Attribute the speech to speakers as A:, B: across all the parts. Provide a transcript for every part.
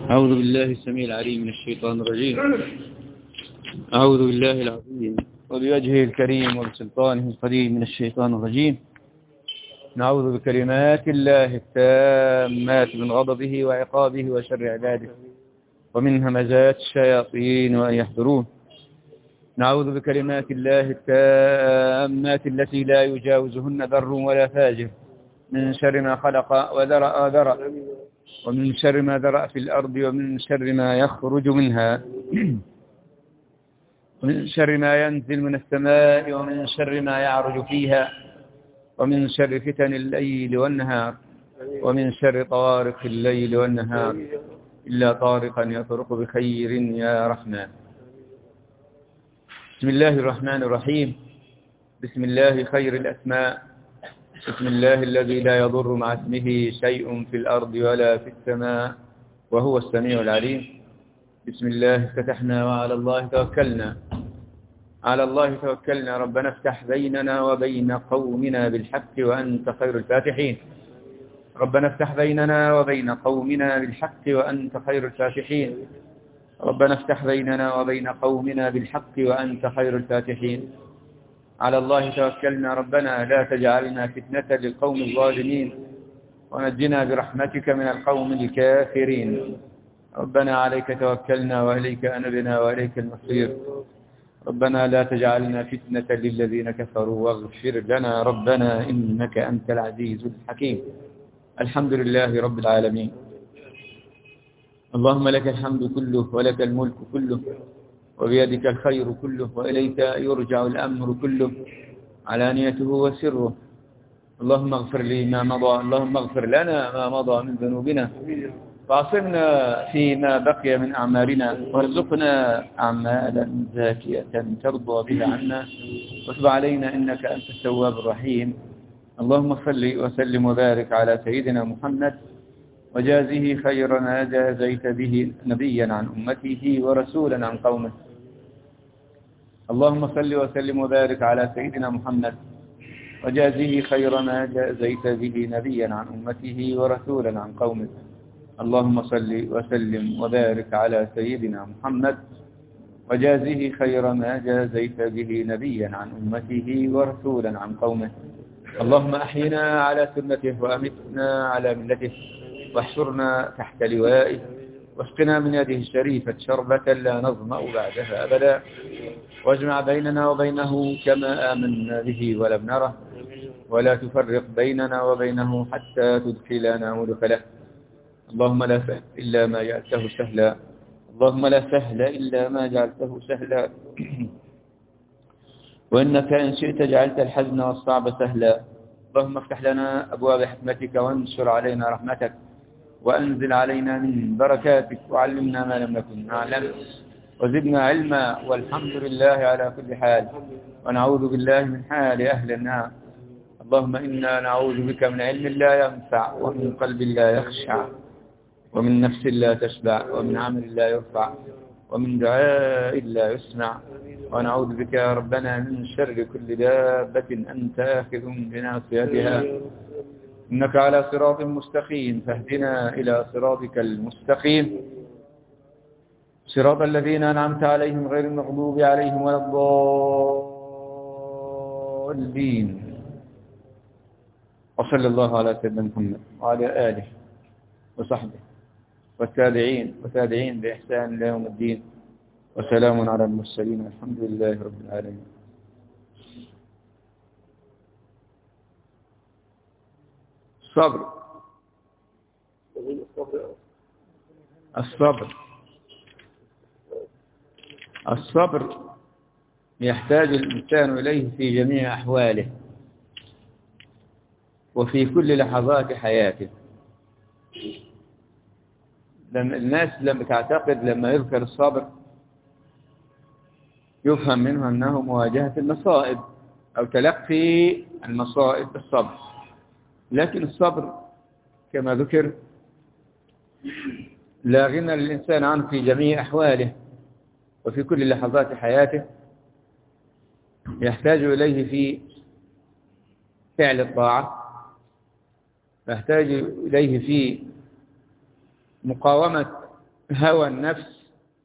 A: أعوذ بالله السميع العليم من الشيطان الرجيم. أعوذ بالله العظيم وبوجهه الكريم وبسلطانه القديم من الشيطان الرجيم. نعوذ بكلمات الله التامات من غضبه وعقابه وشر عباده ومن همزات الشياطين وأن يحضرون. نعوذ بكلمات الله التامات التي لا يجاوزهن بر ولا فاجر من شر ما خلق وذرأ ومن شر ما ذرأ في الأرض ومن شر ما يخرج منها ومن شر ما ينزل من السماء ومن شر ما يعرج فيها ومن شر فتن الليل والنهار ومن شر طوارق الليل والنهار إلا طارقا يطرق بخير يا رحمن. بسم الله الرحمن الرحيم. بسم الله خير الأسماء. بسم الله الذي لا يضر مع اسمه شيء في الأرض ولا في السماء وهو السميع العليم. بسم الله فتحنا وعلى الله توكلنا. على الله توكلنا. ربنا افتح بيننا وبين قومنا بالحق وأنت خير الفاتحين. ربنا افتح بيننا وبين قومنا بالحق وأنت خير الفاتحين. ربنا افتح بيننا وبين قومنا بالحق وأنت خير الفاتحين. على الله توكلنا. ربنا لا تجعلنا فتنة للقوم الظالمين ونجنا برحمتك من القوم الكافرين. ربنا عليك توكلنا وإليك أنبنا وإليك المصير. ربنا لا تجعلنا فتنة للذين كفروا واغفر لنا ربنا إنك أنت العزيز الحكيم. الحمد لله رب العالمين. اللهم لك الحمد كله ولك الملك كله وبيدك الخير كله وإليك يرجع الأمر كله علانيته وسره. اللهم اغفر لي ما مضى. اللهم اغفر لنا ما مضى من ذنوبنا وعصمنا فيما بقي من أعمالنا وارزقنا أعمالا زاكية ترضى بها عنا وتب علينا إنك أنت التواب الرحيم. اللهم صل وسلم وبارك على سيدنا محمد وجازه خير ما جازيت به نبيا عن أمته ورسولا عن قومه. اللهم صل وسلم وبارك على سيدنا محمد وجازه خير ما جازيت به نبيا عن أمته ورسولا عن قومه. اللهم صل وسلم وبارك على سيدنا محمد وجازه خير ما جازيت به نبيا عن أمته ورسولا عن قومه. اللهم أحينا على سنته وأمتنا على ملته واحشرنا تحت لوائه واسقنا من يده الشريفة شربة لا نظمأ بعدها أبدا واجمع بيننا وبينه كما آمنا به ولم نره ولا تفرق بيننا وبينه حتى تدخلنا مدخله. اللهم لا سهل إلا ما جعلته سهلا. اللهم لا سهل إلا ما جعلته سهلا وإنك إن شئت جعلت الحزن والصعب سهلا. اللهم افتح لنا أبواب حكمتك وانشر علينا رحمتك وأنزل علينا من بركاتك وعلمنا ما لم نكن نعلم وزدنا علما والحمد لله على كل حال ونعوذ بالله من حال أهل النار. اللهم إنا نعوذ بك من علم لا ينفع ومن قلب لا يخشع ومن نفس لا تشبع ومن عمل لا يرفع ومن دعاء لا يسمع. ونعوذ بك يا ربنا من شر كل دابة أنت آخذ بناصيتها إنك على صراط مستقيم فاهدنا إلى صراطك المستقيم صراط الذين أنعمت عليهم غير المغضوب عليهم ولا الضالين. وصلى الله على سيدنا محمد وعلى آله وصحبه والتابعين وتابعين بإحسان إلى يوم الدين وسلام على المرسلين الحمد لله رب العالمين. الصبر الصبر يحتاج الإنسان إليه في جميع أحواله وفي كل لحظات حياته. الناس لما تعتقد لما يذكر الصبر يفهم منه أنه مواجهة المصائب أو تلقي المصائب بالصبر. لكن الصبر كما ذكر لا غنى للإنسان عنه في جميع أحواله وفي كل لحظات حياته. يحتاج إليه في فعل الطاعة يحتاج إليه في مقاومة هوى النفس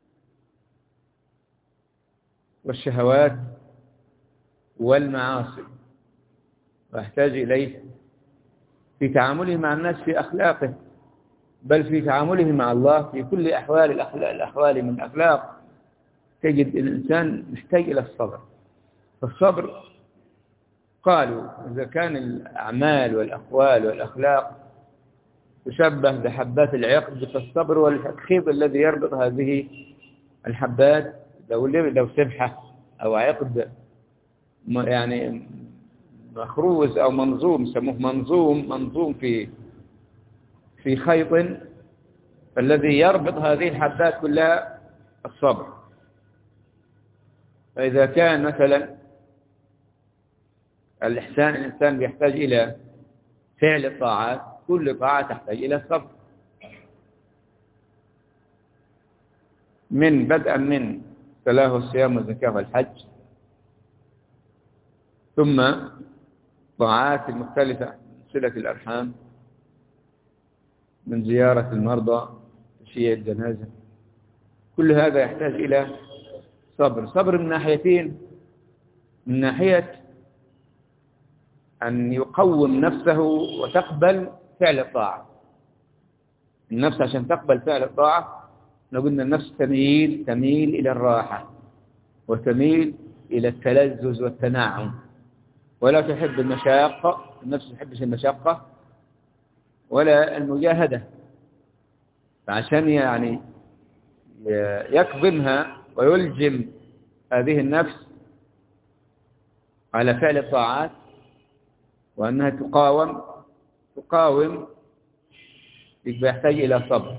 A: والشهوات والمعاصي، ويحتاج إليه في تعامله مع الناس في أخلاقه، بل في تعامله مع الله في كل أحوال الأحوال من الأخلاق. تجد الإنسان محتاج إلى الصبر. فالصبر قالوا إذا كان الأعمال والأقوال والأخلاق تشبه بحبات العقد، فالصبر والتدخيب الذي يربط هذه الحبات لو سبحة أو عقد يعني مخروز أو منظوم، يسموه منظوم في خيط، فالذي يربط هذه الحبات كلها الصبر. فإذا كان مثلا الإنسان يحتاج إلى فعل الطاعات، كل طاعة تحتاج إلى الصبر، بدءا من الصلاة والصيام والزكاة والحج، ثم طاعات المختلفة، صلة الأرحام، من زيارة المرضى، تشييع الجنازة، كل هذا يحتاج إلى صبر من ناحيتين: من ناحية أن يقوم نفسه وتقبل فعل الطاعة. النفس عشان تقبل فعل الطاعة، لو قلنا النفس تميل إلى الراحة، وتميل إلى التلذذ والتنعم، ولا تحب المشاقة. النفس ما تحبش المشاقة ولا المجاهدة، فعشان يعني يكظمها ويلجم هذه النفس على فعل الطاعات، وأنها تقاوم يحتاج إلى صبر.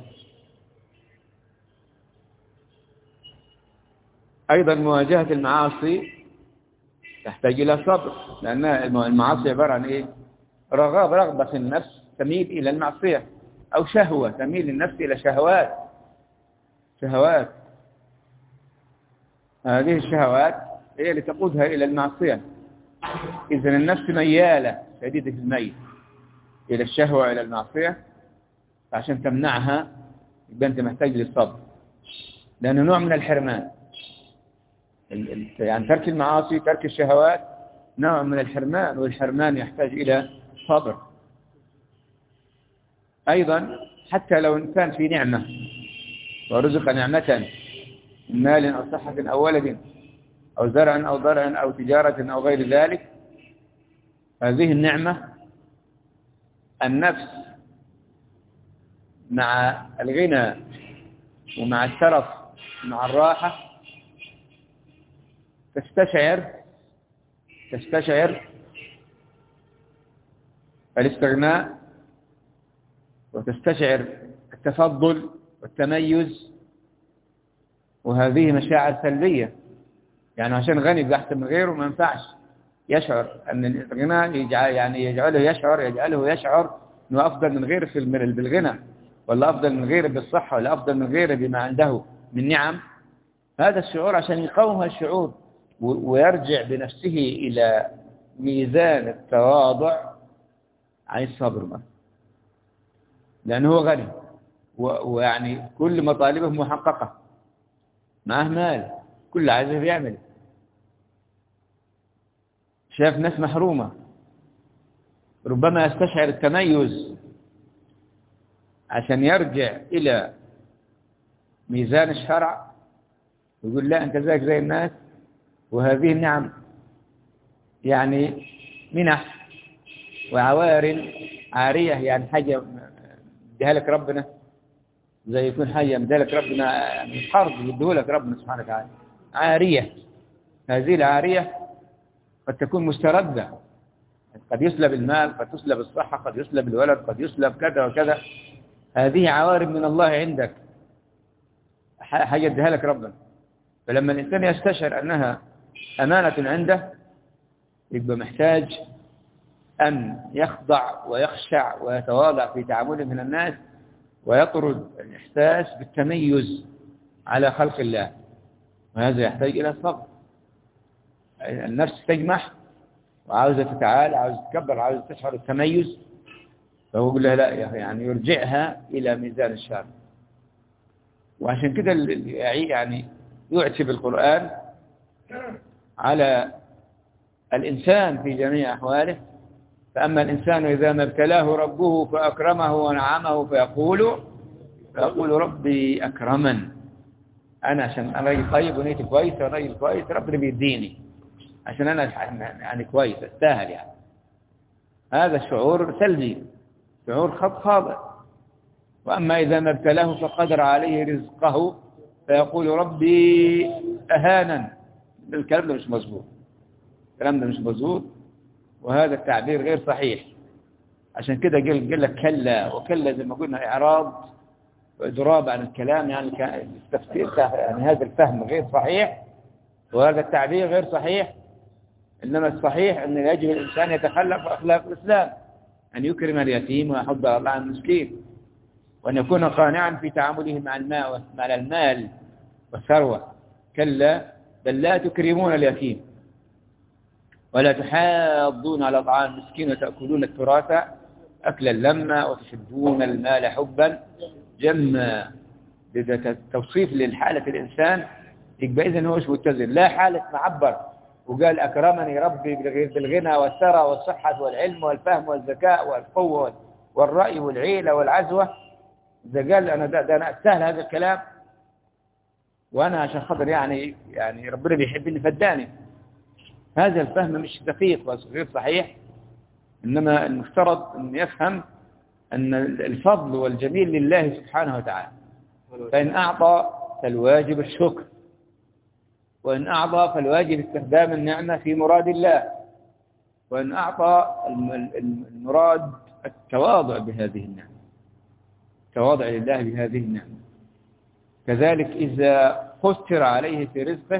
A: أيضا مواجهة المعاصي تحتاج إلى صبر، لأن المعاصي عبارة عن إيه؟ رغبة في النفس تميل إلى المعصية، أو شهوة تميل النفس إلى شهوات. هذه الشهوات هي اللي تقودها إلى المعصية. إذن النفس ميالة شديدة الميل إلى الشهوة إلى المعصية، عشان تمنعها يبقى أنت محتاج للصبر، لأنه نوع من الحرمان. يعني ترك المعاصي، ترك الشهوات نوع من الحرمان، والحرمان يحتاج إلى صبر. أيضا حتى لو إنسان في نعمة ورزق نعمة من مال أو صحة أو ولد أو زرع أو ضرع أو تجارة أو غير ذلك، هذه النعمة النفس مع الغنى ومع الترف مع الراحة تستشعر الاستغناء، وتستشعر التفضل والتميز، وهذه مشاعر سلبية. يعني عشان غني يبقى أحسن من غيره ما ينفعش. يشعر أن الغنى يجعله يشعر أنه أفضل من غيره بالغنى، ولا أفضل من غيره بالصحة، ولا أفضل من غيره بما عنده من نعم. هذا الشعور عشان يقاوم الشعور ويرجع بنفسه إلى ميزان التواضع عن الصبر، لأنه هو غني ويعني كل مطالبه محققة، معه مال، كل عايزه بيعمل. شاف ناس محرومة، ربما يستشعر التميز عشان يرجع إلى ميزان الشرع ويقول لا أنت زيك زي الناس، وهذه النعم يعني منح وعوار عارية، يعني حاجة يديها لك ربنا، زي يكون حاجة يديها لك ربنا من حرب يديه لك ربنا سبحانه وتعالى عارية. هذه العارية قد تكون مستردة، قد يسلب المال، قد تسلب الصحة، قد يسلب الولد، قد يسلب كذا وكذا. هذه عوارض من الله عندك، حاجة يديها لك ربنا. فلما الإنسان يستشعر أنها أمانة عنده، يبقى محتاج أن يخضع ويخشع ويتواضع في تعامله من الناس، ويطرد الإحساس بالتميز على خلق الله، وهذا يحتاج إلى الصبر. النفس تجمح وعاوزة تتعالى، عاوزة تكبر، عاوزة تشعر التميز، فهو يقول لها لا، يعني يرجعها إلى ميزان الشرع. وعشان كده يعني يعتب القرآن على الإنسان في جميع أحواله. فأما الإنسان إذا ما ابتلاه ربه فأكرمه ونعمه فيقول ربي أكرمن. أنا عشان أنا راجل طيب ونيتي كويس وراجل كويس ربنا بيديني عشان أنا يعني كويس أستاهل يعني. هذا شعور سلبي، شعور خاطئ. وأما إذا ما ابتلاه فقدر عليه رزقه فيقول ربي أهانن. الكلام ده مش مظبوط، الكلام ده مش مظبوط، وهذا التعبير غير صحيح. عشان كده قال لك كلا، وكلا زي ما قلنا إعراض وإضراب عن الكلام، يعني التفسير يعني هذا الفهم غير صحيح وهذا التعبير غير صحيح. إنما الصحيح أن يجب الإنسان يتخلق بأخلاق الإسلام، أن يكرم اليتيم ويحض الله عن المسكين، وأن يكون قانعا في تعامله مع المال والثروة. كلا بل لا تكرمون اليتيم ولا تحاضون على طعام المسكين وتأكلون التراث أكلا لما وتحبون المال حبا جما. إذا توصيف للحالة الإنسان يبقى إذن هو مش متزن، لا حالة معبر وقال أكرمني ربي بالغنى والثرى والصحة والعلم والفهم والذكاء والقوة والرأي والعيلة والعزوة. إذا قال أنا أستاهل هذا الكلام وأنا عشان خاطر يعني ربنا بيحبني فداني، هذا الفهم مش دقيق وغير صحيح. إنما المفترض أن يفهم أن الفضل والجميل لله سبحانه وتعالى، فإن أعطى فالواجب الشكر، وإن أعطى فالواجب استخدام النعمة في مراد الله، وإن أعطى المراد التواضع بهذه النعمة، التواضع لله بهذه النعمة. كذلك إذا قصر عليه في رزقه،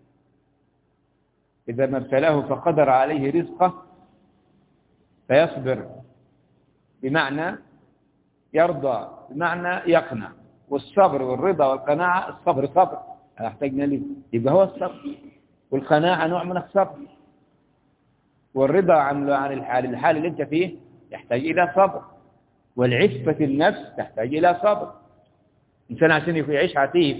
A: إذا ما ابتلاه فقدر عليه رزقه فيصبر، بمعنى يرضى، بمعنى يقنع. والصبر والرضا والقناعة، الصبر صبر احتاجنا ليه، يبقى هو الصبر، والقناعة نوع من الصبر، والرضا عن الحال اللي انت فيه يحتاج إلى صبر، والعفة النفس تحتاج إلى صبر. إنسان عشان يعيش عفيف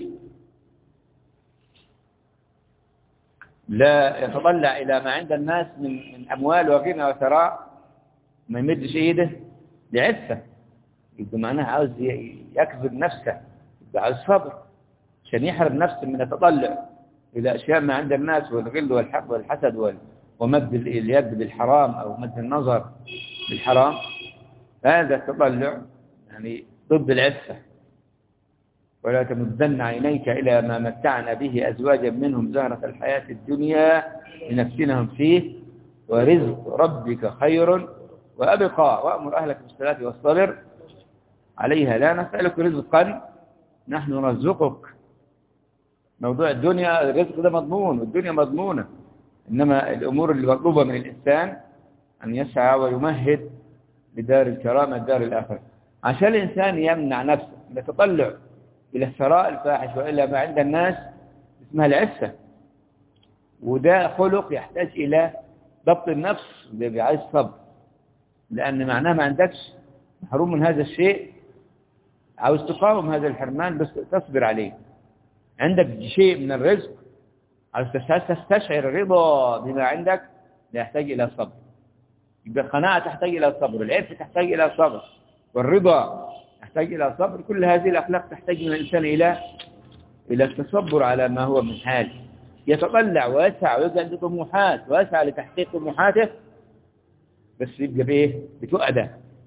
A: لا يتطلع إلى ما عند الناس من أموال وغنى وثراء، ما يمدش إيده لعفة، يبقى معناها عاوز يكذب نفسه، يبقى عاوز صبر عشان يحرم نفسه من التطلع إلى أشياء ما عند الناس، والغل والحق والحسد ومد اليد بالحرام أو مد النظر بالحرام. هذا التطلع يعني ضد العفة. ولا تمدن عينيك إلى ما متعنا به أزواجا منهم زهرة الحياة الدنيا لنفتنهم فيه ورزق ربك خير وأبقى وأمر أهلك بالصلاة والصبر عليها لا نسألك رزقا نحن نرزقك. موضوع الدنيا الرزق ده مضمون والدنيا مضمونة، إنما الأمور اللي مطلوبة من الإنسان أن يسعى ويمهد لدار الكرامة دار الآخرة، عشان الإنسان يمنع نفسه من التطلع إلى الثراء الفاحش وإلى ما عند الناس، اسمها العفة. وده خلق يحتاج إلى ضبط النفس، ده عايز صبر، لأن معناه ما عندكش محروم من هذا الشيء، عاوز تقاوم هذا الحرمان بس تصبر عليه. عندك شيء من الرزق عاوز تستشعر الرضا بما عندك، لا يحتاج إلى صبر. يبقى القناعة تحتاج إلى صبر، والعفة تحتاج إلى صبر، والرضا تحتاج إلى صبر. كل هذه الأخلاق تحتاج من الإنسان إلى التصبر على ما هو من حال، يتطلع ويسعى ويجعل عنده طموحات ويسعى لتحقيق طموحاته، بس يبقى بإيه؟ بتؤدى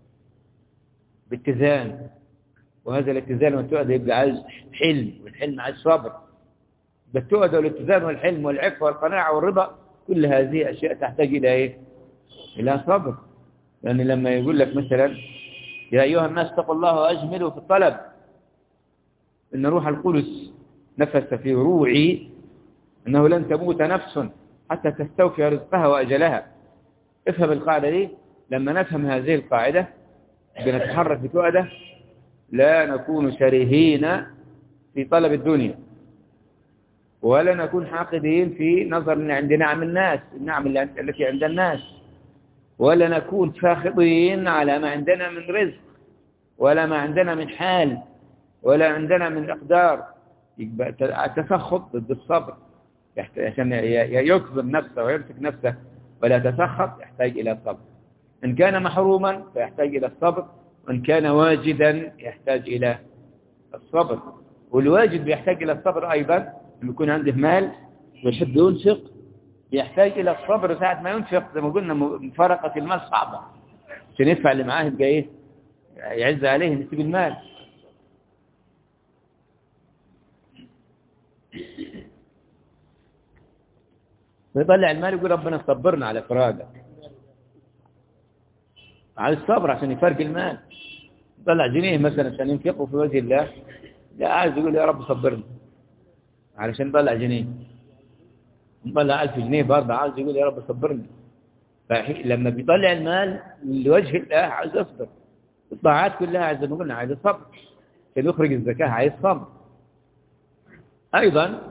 A: باتزان. وهذا الاتزان والتؤدى يبقى عايز حلم، والحلم عايز صبر. بالتؤدى والاتزان والحلم والعفة والقناعة والرضا، كل هذه أشياء تحتاج إلى إيه؟ إلى صبر. لأن لما يقول لك مثلا يا أيها الناس اتقوا الله وأجملوا في الطلب، إن روح القدس نفس في روعي أنه لن تموت نفس حتى تستوفي رزقها وأجلها. افهم القاعدة دي. لما نفهم هذه القاعدة بنتحرك بتؤدة، لا نكون شرهين في طلب الدنيا، ولا نكون حاقدين في نظر أن عندنا نعم الناس، النعم التي عند الناس، ولا نكون ساخطين على ما عندنا من رزق ولا ما عندنا من حال، ولا عندنا من إقدار. يبقى التسخط ضد الصبر، عشان يكظم نفسه ويمسك نفسه ولا تسخط يحتاج إلى الصبر. إن كان محروما فيحتاج إلى الصبر، وإن كان واجدا يحتاج إلى الصبر. والواجد بيحتاج إلى الصبر أيضا. لما يكون عنده مال ويحب ينفق يحتاج إلى الصبر ساعة ما ينفق. زي ما قلنا مفارقة المال صعبة، عشان يدفع اللي معاه يبقى إيه، يعز عليه إن يسيب المال. ويطلع المال يقول ربنا صبرنا على فراقك، على الصبر عشان يفرق المال. يطلع جنيه مثلا عشان ينفقه في وجه الله، لا عايز يقول يا رب صبرنا علشان يطلع جنيه. يطلع 1000 جنيه برضه عايز يقول يا رب صبرنا. فلما بيطلع المال لوجه الله عايز يصبر. الطاعات كلها زي ما قلنا عايز الصبر. عشان يخرج الزكاة عايز صبر. أيضا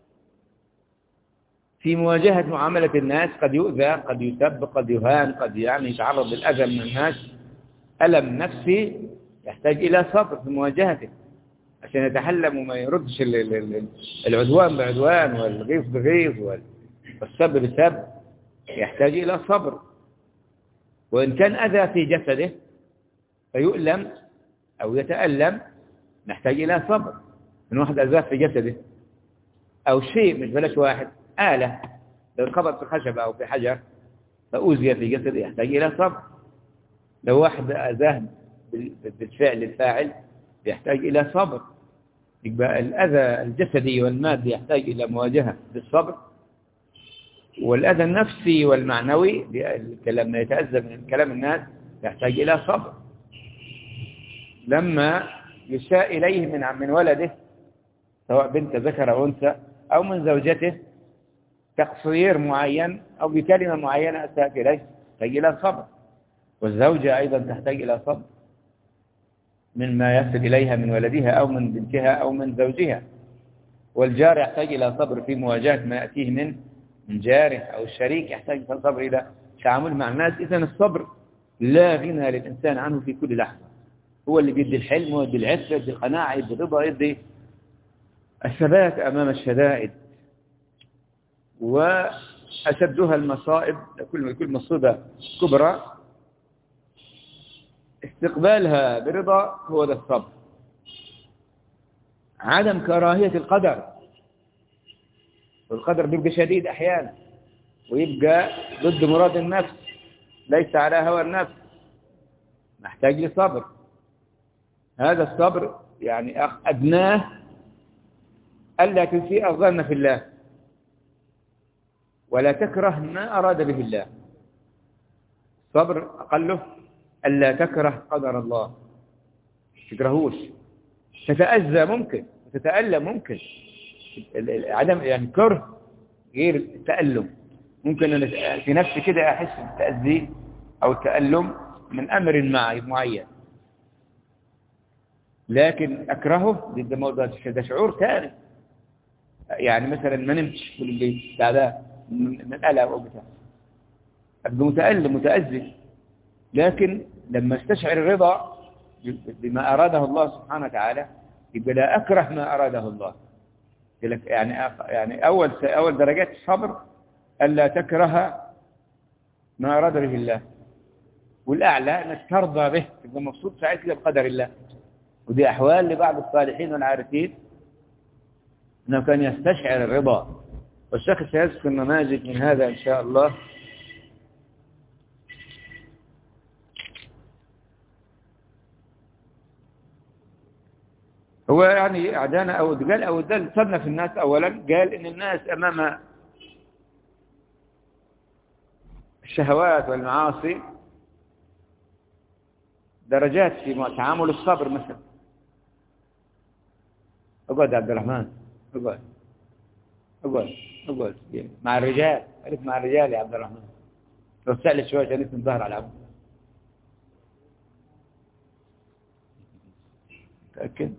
A: في مواجهة معاملة الناس قد يؤذى، قد يسب، قد يهان، قد يعني يتعرض للأذى من الناس، ألم نفسي يحتاج إلى صبر في مواجهته عشان يتحلم وما يردش العدوان بعدوان والغيظ بغيظ والسب بسب. يحتاج إلى صبر. وإن كان أذى في جسده فيؤلم أو يتألم نحتاج إلى صبر. من واحد أذاه في جسده أو شيء، مش بلاش واحد، آلة لو خبط في خشبة أو في حجر فأوذي في جسده يحتاج إلى صبر. لو واحد أذاه بالفعل الفاعل يحتاج إلى صبر. يبقى الأذى الجسدي والمادي يحتاج إلى مواجهة بالصبر، والأذى النفسي والمعنوي لما يتأذى من كلام الناس يحتاج إلى صبر. لما يساء إليه من ولده سواء بنت ذكر أو أنثى، أو من زوجته تقصير معين أو بكلمة معينة أساءت إليه تحتاج إلى صبر. والزوجة أيضا تحتاج إلى صبر مما يصل إليها من ولدها أو من بنتها أو من زوجها. والجار يحتاج إلى صبر في مواجهة ما يأتيه من جاره، أو الشريك يحتاج إلى صبر إلى التعامل مع الناس. إذن الصبر لا غنى للإنسان عنه في كل لحظة. هو اللي بيدي الحلم، هو يدي العفة، يدي القناعة، يدي الرضا، يدي الثبات أمام الشدائد. وأشدها المصائب، كل مصيبة كبرى استقبالها برضا هو ذا الصبر. عدم كراهية القدر، والقدر بيبقى شديد أحيانا ويبقى ضد مراد النفس، ليس على هوى النفس، نحتاج لصبر. هذا الصبر يعني أدناه ألا تسيء الظن في الله، ولا تكره ما أراد به الله. صبر أقله ألا تكره قدر الله، تكرهوش. تتأذى ممكن، تتألم ممكن. عدم يعني كره غير التألم. ممكن أنا في نفسي كده أحس بالتأذي أو التألم من أمر معين، لكن أكرهه ده شعور ثاني. يعني مثلا ما نمتش طول الليل تعبان من ألم أو بتاع، أبقى متألم متأذي. لكن لما استشعر الرضا بما أراده الله سبحانه وتعالى يبقى لا أكره ما أراده الله. يعني أول درجات الصبر ألا تكره ما أراد به الله، والأعلى أنك ترضى به، تبقى مبسوط سعيد كده بقدر الله. ودي أحوال لبعض الصالحين والعارفين أنه كان يستشعر الرضا. والشيخ سيذكر نماذج من هذا إن شاء الله. هو يعني أعدانا أو دل صنف الناس أولا، قال إن الناس أمام الشهوات والمعاصي درجات في تعامل الصبر. مثلا اقعد يا عبد الرحمن، اقعد مع الرجال، ألف مع الرجال يا عبد الرحمن، لو سألت شوية عشان اسم ظهر على عمود. تأكد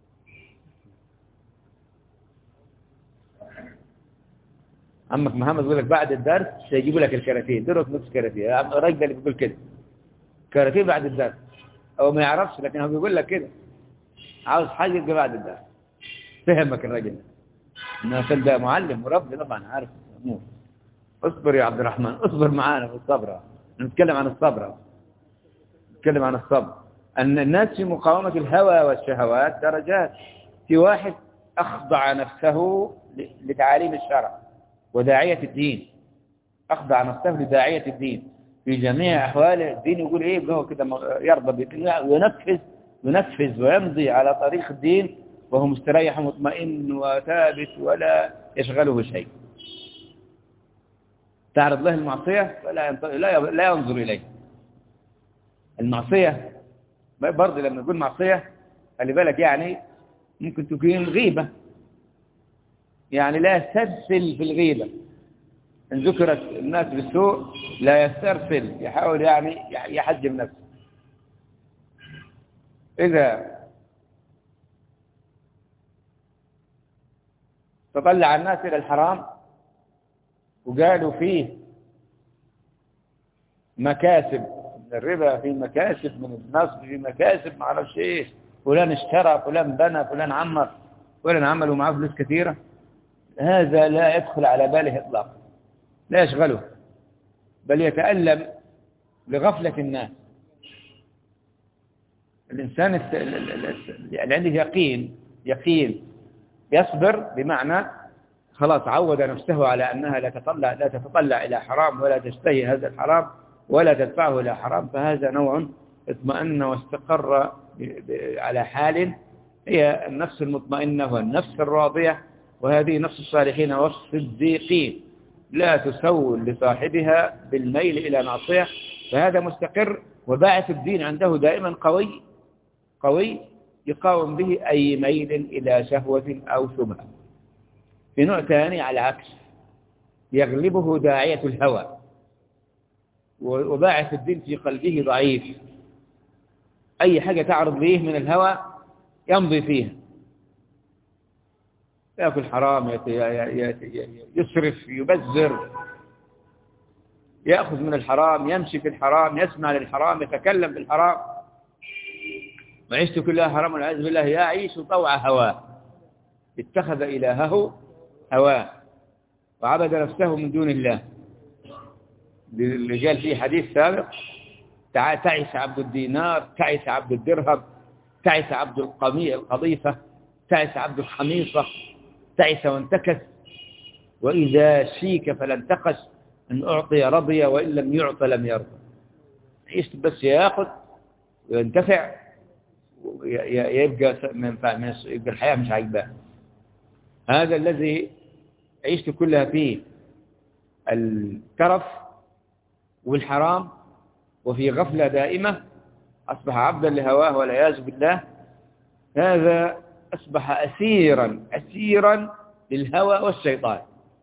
A: عمك محمد يقول لك بعد الدرس سيجيبوا لك الكراتيه، درس نص كراتيه. الراجل اللي بيقول كده كراتيه بعد الدرس، هو ما يعرفش لكن هو بيقول لك كده. عاوز حاجة يبقى بعد الدرس. فهمك الراجل الناس ده معلم مربي طبعا عارف الأمور. اصبر يا عبد الرحمن، اصبر معانا في الصبر. نتكلم عن الصبر، نتكلم عن الصبر. أن الناس في مقاومة الهوى والشهوات درجات. في واحد أخضع نفسه لتعاليم الشرع وداعية الدين، أخضع نفسه لداعية الدين في جميع أحواله. الدين يقول إيه هو كده يرضى ينفذ ويمضي على طريق الدين وهو مستريح ومطمئن وثابت ولا يشغله شيء. تعرض له المعصية لا ينظر إليه. المعصية برضه لما نقول معصية خلي بالك يعني ممكن تكون غيبة، يعني لا يسترسل في الغيبة. إن ذكرت الناس بالسوء لا يسترسل، يحاول يعني يحجم نفسه. إذا تطلع الناس إلى الحرام وقالوا فيه مكاسب من الربا، في مكاسب من النصب، في مكاسب ما اعرفش ايه، فلان اشترى، فلان بنى، فلان عمر، فلان عملوا معاه فلوس كثيرة، هذا لا يدخل على باله اطلاقا، لا يشغله، بل يتألم لغفلة الناس. الإنسان اللي عنده يقين يصبر، بمعنى خلاص عود نفسه على أنها لا تتطلع إلى حرام ولا تشتهي هذا الحرام ولا تدفعه إلى حرام، فهذا نوع اطمأن واستقر على حال هي النفس المطمئنة والنفس الراضية، وهذه نفس الصالحين والصديقين لا تسول لصاحبها بالميل إلى معصية، فهذا مستقر وباعث الدين عنده دائما قوي يقاوم به أي ميل إلى شهوة أو شبهة. في نوع ثاني على العكس يغلبه داعية الهوى وباعث الدين في قلبه ضعيف، أي حاجة تعرض به من الهوى يمضي فيها، يأكل حرام، يسرف، يبذر، يأخذ من الحرام، يمشي في الحرام، يسمع للحرام، يتكلم بالحرام، وعيشته كلها حرام والعياذ بالله، يعيش طوع هواه، اتخذ إلهه هواه وعبد نفسه من دون الله. اللي قال فيه حديث سابق تعس عبد الدينار، تعس عبد الدرهم، تعس عبد القضيفة، تعس عبد الخميصة، تعس وانتكس، وإذا شيك فلا انتقش، إن أعطي رضي وإن لم يعطى لم يرضى. عيشت بس يأخذ وينتفع يبقى الحياة مش عاجباه. هذا الذي عيشت كلها فيه الترف والحرام وفي غفلة دائمة، أصبح عبدا لهواه والعياذ بالله. هذا أصبح أسيرا للهوى والشيطان،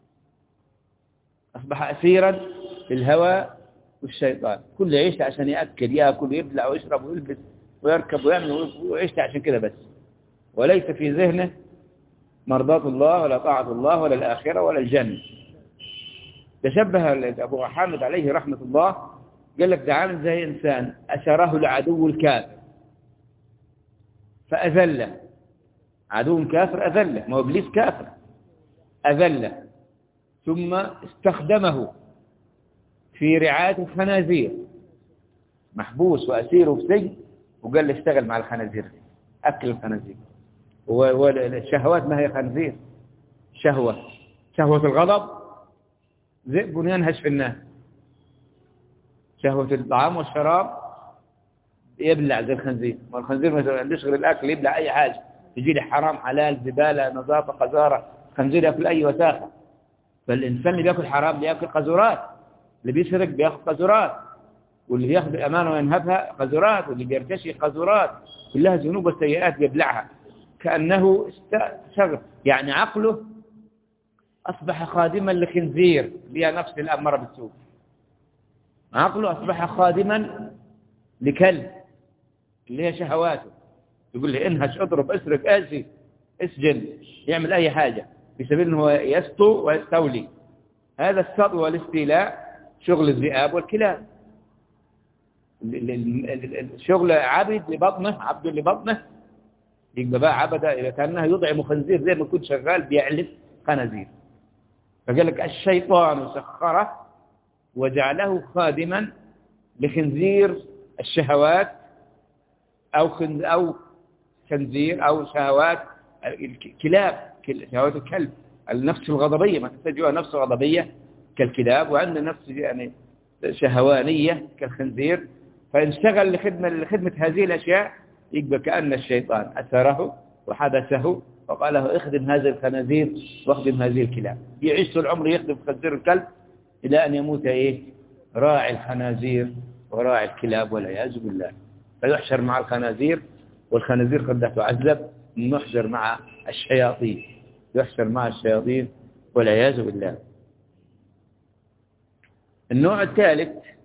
A: أصبح أسيرا للهوى والشيطان. كل يعيش عشان يأكل ويبلع ويشرب ويلبس ويركب ويعمل ويعيش عشان كده بس، وليس في ذهنه مرضاة الله ولا طاعة الله ولا الآخرة ولا الجنة. تشبه أبو حامد عليه رحمة الله، قال لك ده عامل زي إنسان أسره العدو الكافر فأذله، عدو كافر أذله، ما هو إبليس كافر أذله، ثم استخدمه في رعاية الخنازير، محبوس وأسيره في سجن، وقال له اشتغل مع الخنازير، أكل الخنازير. والشهوات ما هي خنزير، شهوة الغضب ذئب ينهش في الناس، شهوة الطعام والشراب يبلع زي الخنزير، والخنزير ما يشغل الأكل، يبلع أي حاجة يجي لي حرام حلال زبالة نظافة قذارة، الخنزير يأكل أي وساخة. فالإنسان اللي بيأكل حرام بيأكل قذورات، اللي بيسرق بيأخذ قذورات، واللي بيأخذ الأمانة وينهبها قذورات، واللي بيرتشي قذورات، كلها ذنوب وسيئات بيبلعها، كأنه استغرق، يعني عقله أصبح خادما لخنزير بها نفس الأمر بالسوء، عقله أصبح خادما لكلب اللي هي شهواته، يقول لي انهش، اضرب، اسرق، اسي، اسجن، يعمل أي حاجة بسبيل أنه يسطو ويستولي. هذا السطو والاستيلاء شغل الذئاب والكلاب، شغل عبد لبطنه يبقى بقى عبدة إذا كأنها يطعم خنزير زي ما كنت شغال بيعلف خنازير. فقال لك الشيطان سخره وجعله خادما لخنزير الشهوات أو خنزير أو شهوات الكلاب، شهوات الكلب، النفس الغضبية، ما تحتاجها نفس غضبية كالكلاب، وعندنا نفس يعني شهوانية كالخنزير. فانشغل لخدمة هذه الأشياء، يبقى كأن الشيطان أثره وحبسه وقال له اخدم هذه الخنازير واخدم هذه الكلاب. يعيش طول عمره يخدم خنزير الكلب إلى أن يموت راعي الخنازير وراعي الكلاب والعياذ بالله. فيحشر مع الخنازير، والخنازير قد تعذب، نحشر مع الشياطين، يحشر مع الشياطين والعياذ بالله. النوع الثالث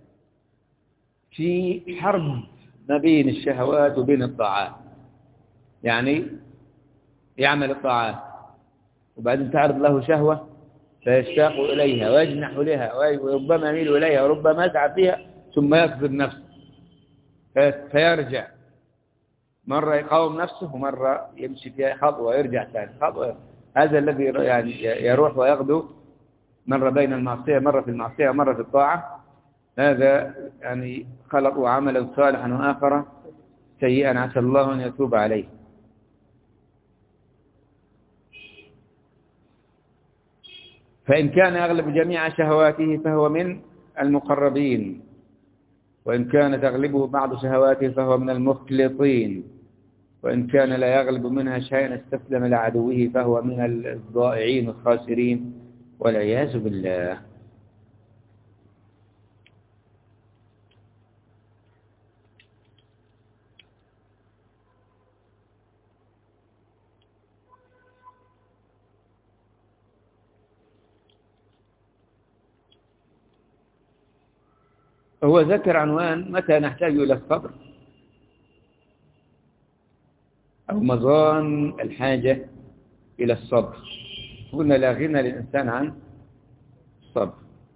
A: في حرب ما بين الشهوات وبين الطاعات، يعني يعمل الطاعات وبعدين تعرض له شهوة فيشتاق إليها ويجنح لها وربما يميل إليها وربما يسعى فيها ثم يكذب نفسه فيرجع، مرة يقاوم نفسه ومرة يمشي فيها خطوة ويرجع ثاني خطوة. هذا الذي يعني يروح ويغدو مرة بين المعصية، مرة في المعصية، مرة في الطاعة، هذا يعني خلقوا عملا صالحا وآخر سيئا عسى الله أن يتوب عليه. فإن كان أغلب جميع شهواته فهو من المقربين، وإن كان تغلبه بعض شهواته فهو من المخلطين، وإن كان لا يغلب منها شيئا استسلم لعدوه فهو من الضائعين الخاسرين والعياذ بالله. هو ذكر عنوان متى نحتاج إلى الصبر أو مظان الحاجة إلى الصبر. قلنا لا غنى للإنسان عن الصبر،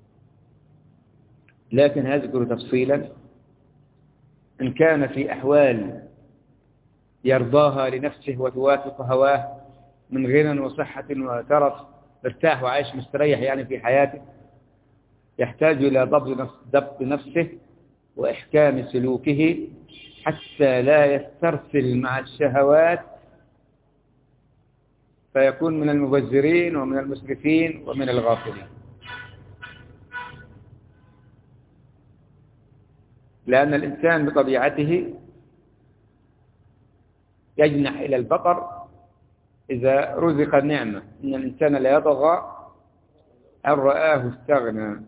A: لكن هذكر تفصيلا إن كان في أحوال يرضاها لنفسه وتوافق هواه من غنى وصحة وترف، ارتاح وعايش مستريح يعني في حياته، يحتاج إلى ضبط نفسه وإحكام سلوكه حتى لا يسترسل مع الشهوات فيكون من المبذرين ومن المسرفين ومن الغافلين. لأن الإنسان بطبيعته يجنح إلى البطر إذا رزق النعمة، إن الإنسان لا يطغى أن رآه استغنى.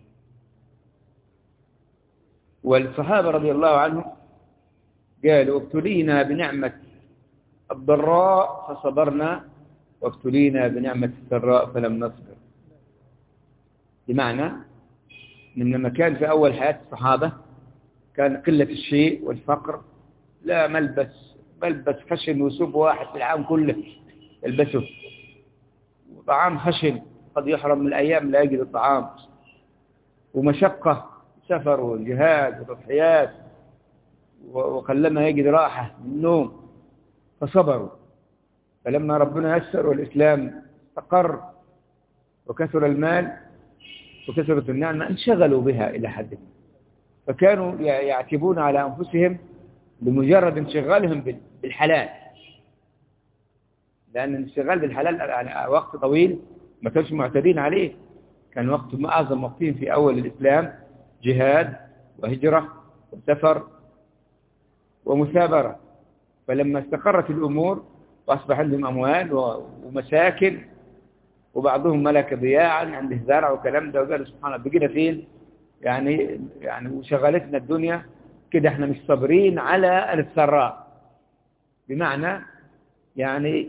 A: والصحابة رضي الله عنهم قالوا ابتلينا بنعمة الضراء فصبرنا وابتلينا بنعمة السراء فلم نصبر. بمعنى إن لما كان في أول حياة الصحابة كان قلة الشيء والفقر، لا ملبس خشن وسوب واحد في العام كله يلبسه، وطعام خشن قد يحرم من الأيام لا يجد الطعام، ومشقة سفر وجهاد وتضحيات، وقلما يجد راحة من النوم فصبروا. فلما ربنا يسر والإسلام استقر وكثر المال وكثرت النعمة انشغلوا بها إلى حد، فكانوا يعتبون على أنفسهم بمجرد انشغالهم بالحلال، لأن الانشغال بالحلال يعني وقت طويل ما كانش معتادين عليه، كان وقت أعظم وقتهم في أول الإسلام جهاد وهجرة وسفر ومثابرة. فلما استقرت الأمور وأصبح عندهم أموال ومساكن وبعضهم ملك ضياعا عنده زرع وكلام ده، وقال سبحان الله بقينا فين يعني وشغلتنا الدنيا كده، احنا مش صابرين على السراء، بمعنى يعني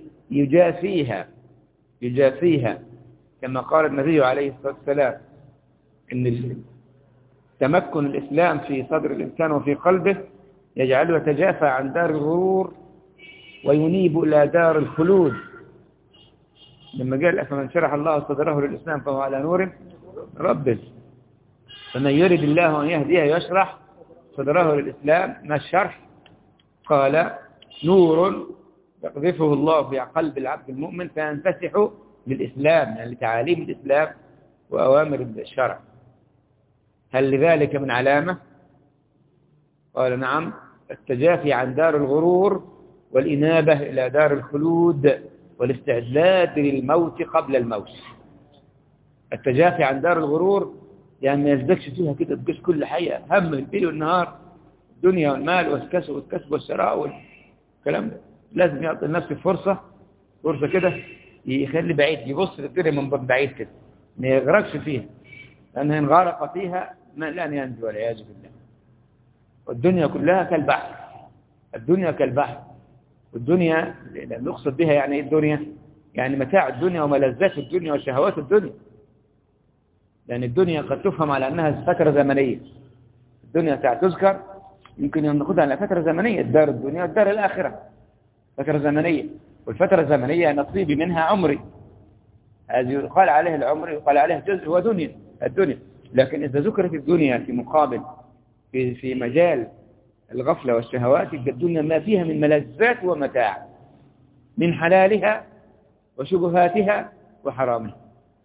A: يجافيها كما قال النبي عليه الصلاة والسلام إن تمكن الإسلام في صدر الإنسان وفي قلبه يجعله يتجافى عن دار الغرور وينيب إلى دار الخلود. لما قال أفمن شرح الله صدره للإسلام فهو على نور ربه، فمن يريد الله أن يهديه يشرح صدره للإسلام. ما الشرح؟ قال نور يقذفه الله في قلب العبد المؤمن فينفتح للإسلام، يعني لتعاليم الإسلام وأوامر الشرع. هل لذلك من علامة؟ قال نعم، التجافي عن دار الغرور والإنابة إلى دار الخلود والاستعداد للموت قبل الموت. التجافي عن دار الغرور يعني ما يزدكش فيها كده، تبقاش كل حقيقة هم الليل والنهار الدنيا والمال والكسب والشراء والكلام ده. لازم يعطي لنفسه فرصة كده، يخلي بعيد، يبص للدنيا من بعيد كده، ما يغرقش فيها، لأنه إن غرق فيها لن ينجو والعياذ بالله. والدنيا كلها كالبحر، الدنيا كالبحر. والدنيا نقصد بها يعني إيه الدنيا؟ يعني متاع الدنيا وملذات الدنيا وشهوات الدنيا. لأن الدنيا قد تفهم على أنها فترة زمنية. الدنيا تذكر يمكن أن نأخذها على فترة زمنية، الدار الدنيا والدار الآخرة فترة زمنية، والفترة الزمنية نصيبي منها عمري، هذه يقال عليه العمر، يقال عليه جزء هو الدنيا. لكن إذا ذكرت الدنيا في مقابل في مجال الغفلة والشهوات، الدنيا ما فيها من ملذات ومتاع، من حلالها وشبهاتها وحرامها.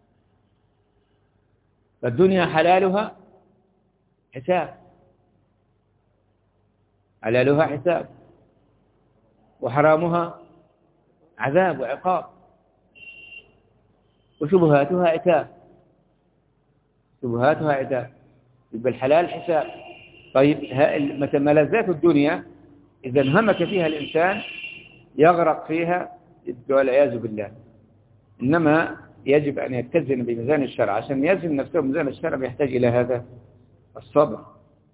A: فالدنيا حلالها حساب، حلالها حساب، وحرامها عذاب وعقاب، وشبهاتها عتاب، شبهاتها عتاب. يبقى الحلال حساب. طيب ملذات الدنيا إذا انهمك فيها الإنسان يغرق فيها والعياذ بالله. إنما يجب أن يتزن بميزان الشرع. عشان يزن نفسه بميزان الشرع يحتاج إلى هذا الصبر.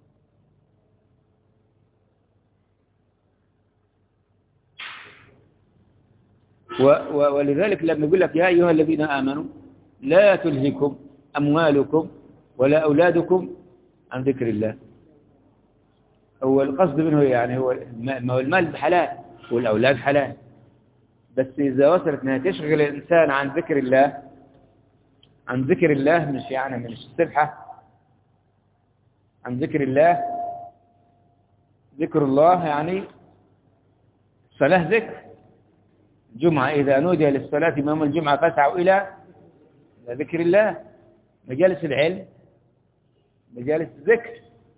A: ولذلك لما يقول لك يا أيها الذين آمنوا لا تلهكم أموالكم ولا أولادكم عن ذكر الله. هو القصد منه يعني هو المال حلال والأولاد حلال، بس إذا وصلت أنها تشغل الإنسان عن ذكر الله، عن ذكر الله مش يعني من السبحة، عن ذكر الله. ذكر الله يعني صلاة ذكر جمعة، إذا نودي للصلاة يوم الجمعة فاسعوا إلى ذكر الله. مجالس العلم، مجالس الذكر،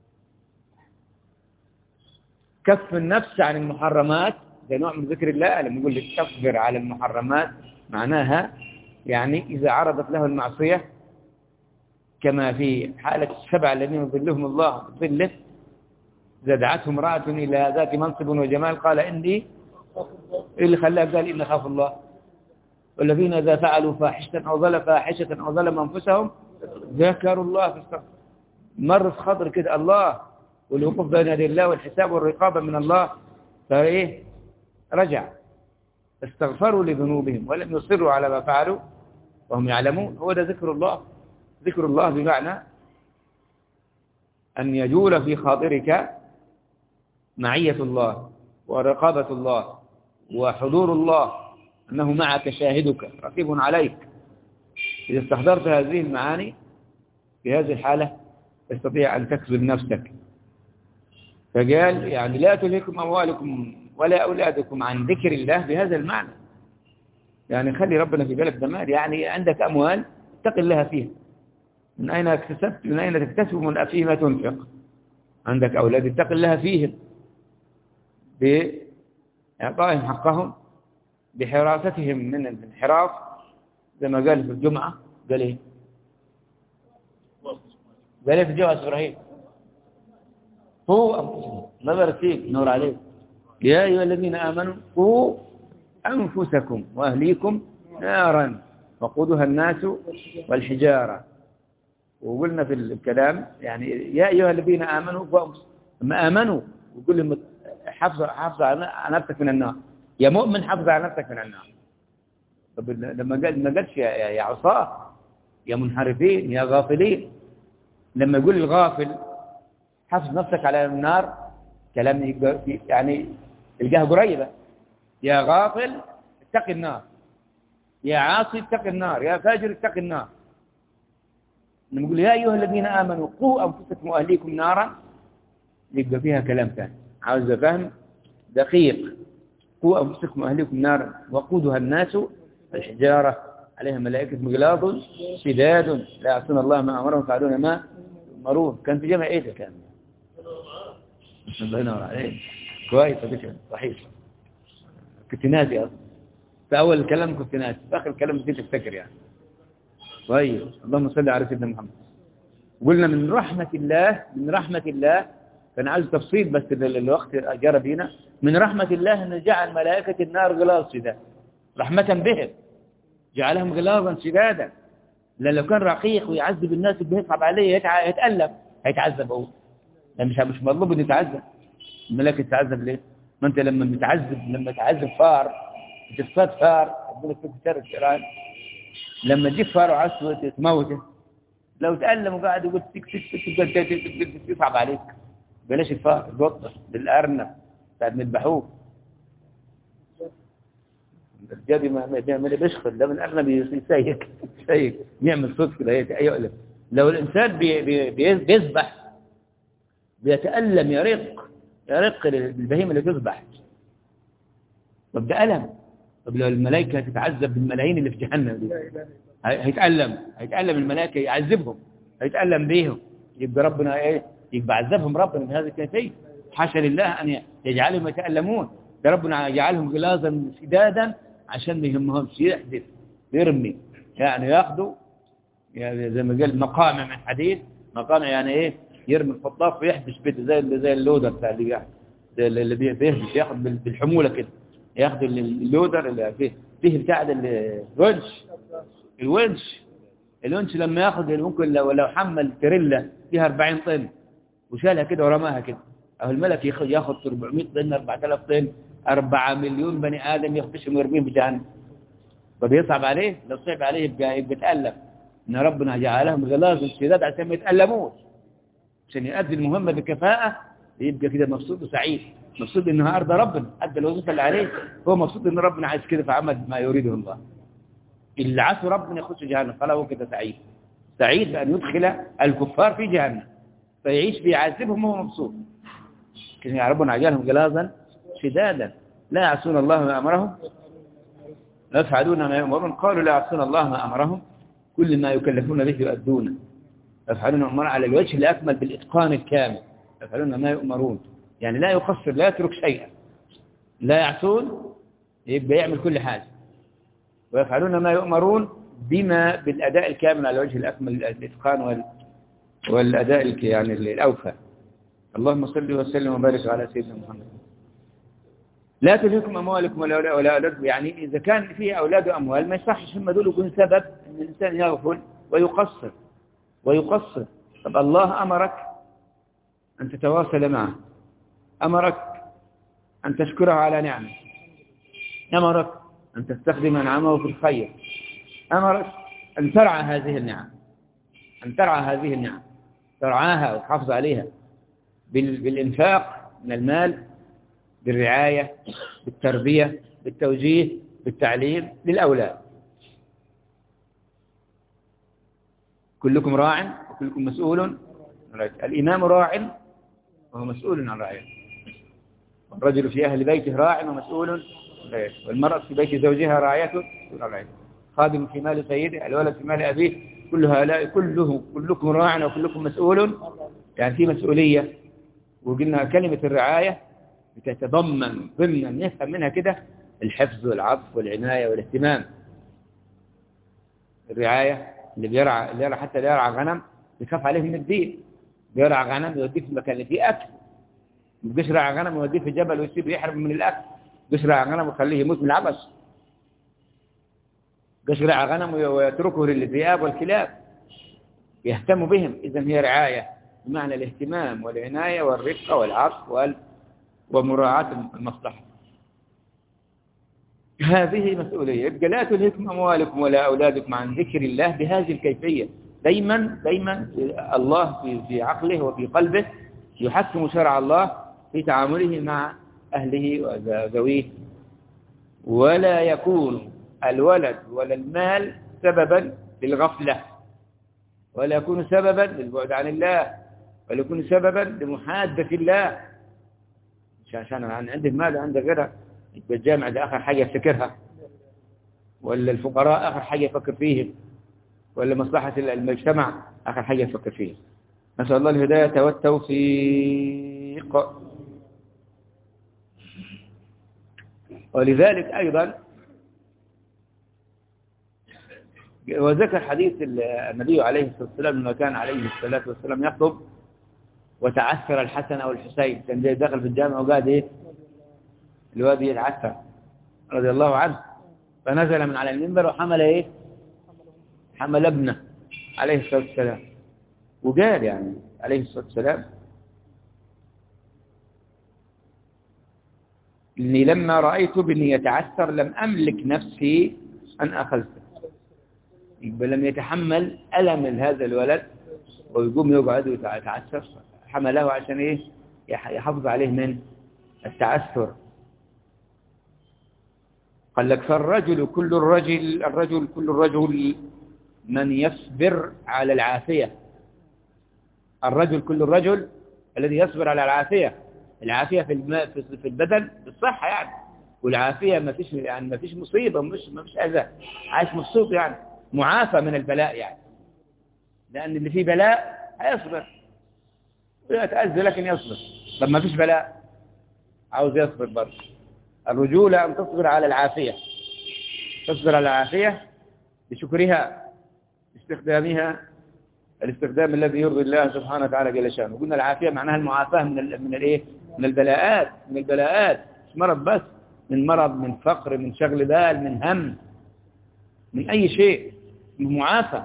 A: كف النفس عن المحرمات، ده نوع من ذكر الله. لما يقول لك تصبر على المحرمات معناها يعني إذا عرضت له المعصية، كما في حالة السبع الذين يظلهم الله بظله، إذا دعتهم امرأة إلى ذات منصب وجمال قال إني، اللي خلاه قال إني خاف الله. والذين إذا فعلوا فاحشة أو ظلموا أنفسهم ذكروا الله في الصبر. مر في خضر كده الله والوقوف بين يدي الله والحساب والرقابة من الله، فإيه رجع استغفروا لذنوبهم ولم يصروا على ما فعلوا وهم يعلمون. هو ده ذكر الله. ذكر الله بمعنى أن يجول في خاطرك معية الله ورقابة الله وحضور الله، أنه معك شاهدك رقيب عليك. إذا استحضرت هذه المعاني في هذه الحالة تستطيع أن تكسب نفسك. فقال يعني لا تلهكم أموالكم ولا أولادكم عن ذكر الله بهذا المعنى. يعني خلي ربنا في بالك دمار. يعني عندك أموال اتق الله فيها، من أين اكتسبت من أين تكتسب من فيما تنفق. عندك أولاد اتق الله فيهم بإعطائهم حقهم، بحراستهم من الانحراف، زي ما قال في الجمعة. قال إيه؟ قال إيه في الجمعة إبراهيم؟ قوا أنفسكم، نظر فيك نور عليك، يا أيها الذين آمنوا قوا أنفسكم وأهليكم نارا وقودها الناس والحجارة. وقلنا في الكلام يعني يا أيها الذين آمنوا ما آمنوا، وقل لهم حافظ على نفسك من النار. يا مؤمن حافظ على نفسك من النار. طب لما ما قالش يا عصاه، يا منحرفين، يا غافلين. لما يقول الغافل حافظ نفسك على النار، كلام يعني الجهة قريبة. يا غافل اتق النار، يا عاصي اتق النار، يا فاجر اتق النار. لما يقول يا أيها الذين آمنوا قوا أنفسكم وأهليكم نارا، يبقى فيها كلام ثاني عاوز فهم دقيق. قوا أنفسكم وأهليكم نارا وقودها الناس الحجارة عليها ملائكة غلاظ شداد لا يعصون الله ما أمرهم ويفعلون ما يؤمرون. كان في جمع إيه ده كان؟ الله ينور عليك، كويس يا صحيح. كنت ناسي أصلا، في أول الكلام كنت ناسي، في آخر الكلام بديت أفتكر يعني. كويس، اللهم صل على سيدنا محمد. قلنا من رحمة الله كان عايز تفصيل بس الوقت جرى بينا. من رحمة الله أن جعل ملائكة النار غلاظ شداد رحمة بهم، جعلهم غلاظا شدادا. لو كان رقيق ويعذب الناس بيصعب عليه يتألم هيتعذب هو. مش مطلوب أن يتعذب الملائكة. تتعذب ليه؟ ما أنت لما تعذب فار تصطاد فار يقول لك في كتاب القرآن لما تجيب فار وعايز تموته لو تألم وقاعد يقول تك يصعب عليك. بلاش الفار، القطة، الأرنب بعد ما يذبحوه الجابي ما بيشخل ده من الأرنب يسيك يعمل صوت كده يقلب. لو الإنسان بيذبح بيتألم يرق البهيمة اللي تذبح. طب ده ألم. طب لو الملائكة تتعذب بالملايين اللي في جهنم دي هيتألم الملائكة يعذبهم هيتألم بيهم. يبقى ربنا ايه؟ يبقى عذبهم ربنا بهذه الكيفية. حاشا لله أن يجعلهم يتألمون. ده ربنا يجعلهم غلاظا شدادا عشان ما يهمهمش يحدث يرمي يعني ياخذوا يعني زي ما قال مقامع من حديد. مقامع يعني ايه؟ يرمي الخطاف ويحدث بيته زي اللودر بتاع اللي قاعد اللي بيهدش ياخذ بالحمولة كده. ياخذ اللودر اللي فيه بتاع الونش لما ياخذ ممكن لو حمل تريلا فيها 40 طن وشالها كده ورماها كده أو الملك ياخذ 400 طن 4000 طن 4 مليون بني آدم يخدشهم ويرميهم في جهنم. فبيصعب عليه. لو صعب عليه يبقى يتألم. إن ربنا جعلهم غلاظ شداد عشان ما يتألموش عشان يؤدي المهمة بكفاءة. يبقى كده مبسوط وسعيد مبسوط إنه أرضى ربنا أدى الوظيفة اللي عليه. هو مبسوط إن ربنا عايز كده فعمل ما يريده الله. اللي عسوا ربنا يخش جهنم خلاص هو كده سعيد بأن يدخل الكفار في جهنم فيعيش بيعذبهم وهو مبسوط. كان يا ربنا عجلهم غلاظا شدادا لا يعصون الله ما أمرهم يفعلون ما يؤمرون. قالوا لا يعصون الله ما أمرهم كل ما يكلفون به يؤدونه يفعلون ما على الوجه الأكمل بالإتقان الكامل. يفعلون ما يؤمرون يعني لا يقصر لا يترك شيئا. لا يعصون يبقى يعمل كل حاجة. ويفعلون ما يؤمرون بالأداء الكامل على وجه الأكمل الإتقان والأداء يعني الأوفى. اللهم صل وسلم وبارك على سيدنا محمد. لا تلهكم أموالكم ولا أولادكم. يعني إذا كان فيه أولاد وأموال ما يصحش هم دول يكون سبب أن الإنسان يغفل ويقصر. طب الله أمرك أن تتواصل معه أمرك أن تشكره على نعمه أمرك أن تستخدم نعمه في الخير أمرك أن ترعى هذه النعم ترعاها وتحافظ عليها بالإنفاق من المال بالرعاية بالتربية بالتوجيه بالتعليم للأولاد. كلكم راع وكلكم مسؤول. الإمام راع وهو مسؤول عن رعيته. والرجل في أهل بيته راع ومسؤول عن رعيته. والمرأة في بيت زوجها راعيته عن رعيته. خادم في مال سيده الولد في مال أبيه كلكم راع وكلكم مسؤول. يعني في مسؤولية. وقلنا كلمة الرعاية بتتضمن ضمن نفهم منها كده الحفظ والعطف والعناية والاهتمام. الرعاية اللي بيرعى حتى اللي يرعى غنم بيخاف عليه من الدين. بيرعى غنم يوديه في المكان اللي فيه أكل. مش يرعى غنم يوديه في جبل ويسيبه يحرم من الأكل. مش يرعى غنم ويخليه يموت من العبث. مش يرعى غنم ويتركه للذئاب والكلاب. يهتم بهم. إذن هي رعاية بمعنى الاهتمام والعناية والرفقة والعطف ومراعاة المصلحة. هذه مسؤولية. يبقى لا تلهكم أموالكم ولا أولادكم عن ذكر الله بهذه الكيفية. دايما الله في عقله وفي قلبه يحكم شرع الله في تعامله مع أهله وذويه. ولا يكون الولد ولا المال سببا للغفلة ولا يكون سببا للبعد عن الله ولا يكون سببا لمحادة الله. عشان عندك مال وعندك غيرها يبقى الجامع ده آخر حاجة يفتكرها، ولا الفقراء آخر حاجة يفكر فيهم، ولا مصلحة المجتمع آخر حاجة يفكر فيها. نسأل الله الهداية والتوفيق. ولذلك أيضا وذكر حديث النبي عليه الصلاة والسلام لما كان عليه الصلاة والسلام يخطب وتعثر الحسن أو الحسين، كان جاي داخل في الجامع وقاعد إيه الواد يتعثر رضي الله عنه، فنزل من على المنبر وحمل إيه حمل ابنه عليه الصلاة والسلام، وقال يعني عليه الصلاة والسلام إني لما رأيت ابني يتعثر لم أملك نفسي أن أخذته. يبقى لم يتحمل ألم هذا الولد ويقوم يقعد ويتعثر، حمله عشان إيه يحافظ عليه من التعثر. قال لك فالرجل كل الرجل من يصبر على العافية. الرجل كل الرجل الذي يصبر على العافية. العافية في البدن بالصحة يعني، والعافية ما فيش مصيبة، ما فيش أذى، عايش مبسوط يعني، معافى من البلاء يعني، لأن اللي فيه بلاء هيصبر ويتأذى لكن يصبر. طب ما فيش بلاء عاوز يصبر برضه. الرجولة أن تصبر على العافية، تصبر على العافية بشكرها، باستخدامها الاستخدام الذي يرضي الله سبحانه وتعالى جل شانه. قلنا العافية معناها المعافاة من الايه من البلاءات، مش مرض بس، من مرض، من فقر، من شغل بال، من هم، من أي شيء، معافى.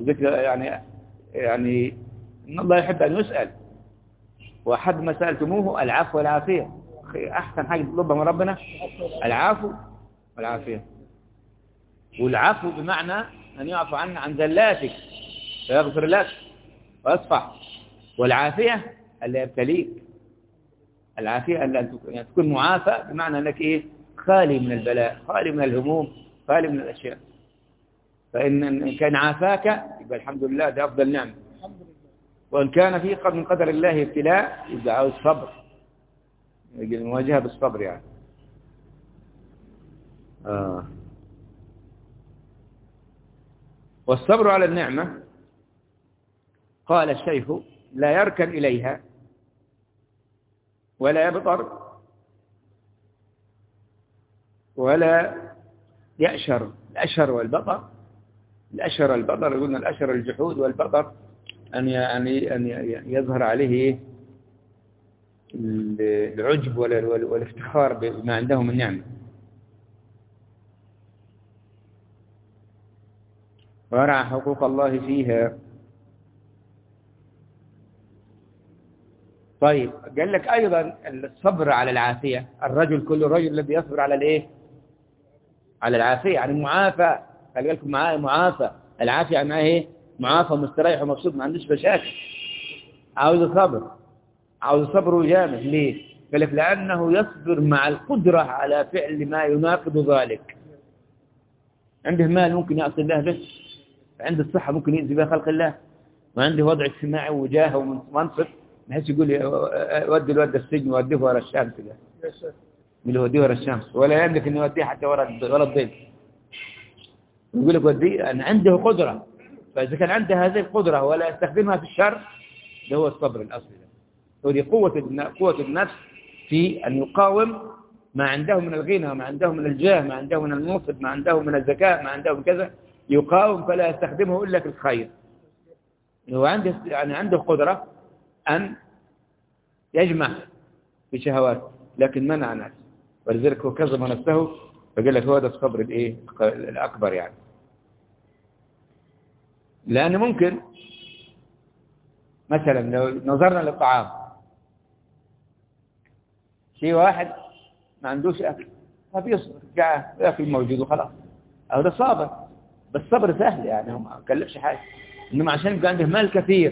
A: يعني إن الله يحب أن يسأل، وأحد ما سألتموه العفو والعافية. أحسن حاجة تطلبها من ربنا العفو والعافية. والعفو بمعنى أن يعفو عن ذلاتك ويغفر لك ويصفح، والعافية ألا يبتليك. العافية ألا تكون معافى بمعنى أنك إيه خالي من البلاء، خالي من الهموم، خالي من الأشياء. فإن كان عافاك يبقى الحمد لله، ده أفضل نعمة. وإن كان في من قدر الله ابتلاء يبقى عاوز صبر، يجي المواجهة بالصبر يعني. والصبر على النعمة قال الشيخ لا يركن إليها ولا يبطر ولا يأشر. الأشر والبطر، الأشر والبطر يقولنا الأشر الجحود، والبطر أن يظهر عليه العجب والافتخار بما عندهم من نعمة. ورعى حقوق الله فيها. طيب قال لك أيضا الصبر على العافية. الرجل كل الرجل الذي يصبر على الإيه على العافية، يعني المعافى. خلي بالكم معايا، معافى. العافية يعني إيه معافى، مستريح ومبسوط، ما عندوش مشاكل، عاوز صبر، عاوز صبر وجامد. ليه؟ قال لك لأنه يصبر مع القدرة على فعل ما يناقض ذلك. عنده مال ممكن يعصي الله به، عنده الصحة ممكن يأذي بها خلق الله، وعنده وضع اجتماعي وجاهه ومنصب بحيث يقول ودي الواد السجن ووديه ورا الشمس كده، اللي يوديه ورا الشمس، ولا يملك انه يوديه حتى ورا الضيف. يقول لك وديه أن عنده قدرة. فإذا كان عنده هذه القدرة ولا يستخدمها في الشر، ده هو الصبر الأصلي. ودي قوة النفس في أن يقاوم ما عنده من الغنى، ما عنده من الجاه، ما عنده من المنصب، ما عنده من الذكاء، ما عنده من كذا، يقاوم فلا يستخدمه إلا في الخير. هو عنده قدرة أن يجمع في شهوات لكن منع نفسه، ولذلك هو كظم نفسه. فقال لك هو ده الصبر الأكبر يعني. لأن ممكن مثلا لو نظرنا للطعام، شيء واحد ما عندوش أكل ما بيصبر، قاعد يأكل موجود وخلاص، أو ده صابر. بس صبر سهل يعني، هو ما كلفش حاجة. إنما عشان يبقى عنده مال كثير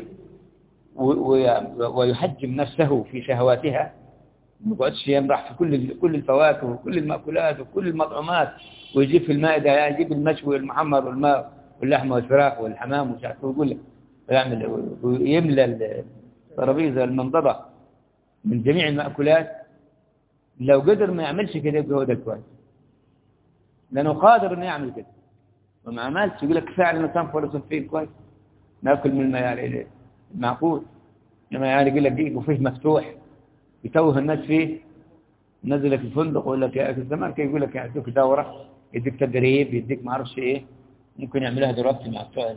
A: ويحجم نفسه في شهواتها، ما يقعدش يمرح في كل الفواكه وكل المأكولات وكل المطعومات، ويجيب في المائدة يجيب المشوي والمحمر والماء واللحمة والفراخ والحمام ومش عارف، ويقول لك يعمل ويملى الترابيزة المنضدة من جميع المأكولات، لو قدر ما يعملش كده يبقى هو ده كويس، لأنه قادر إنه يعمل كده وما عملش. يقول لك فعلا كان فلوس فيه كويس، ناكل من يعني معقول. لما يعني يقول لك دي بوفيه مفتوح يتوه الناس فيه، نزل في الفندق ويقول لك يا الزمان كي يقول لك يعطيك دورة، يديك تدريب، يديك ما اعرفش ايه، ممكن يعملها دلوقتي مع بتوع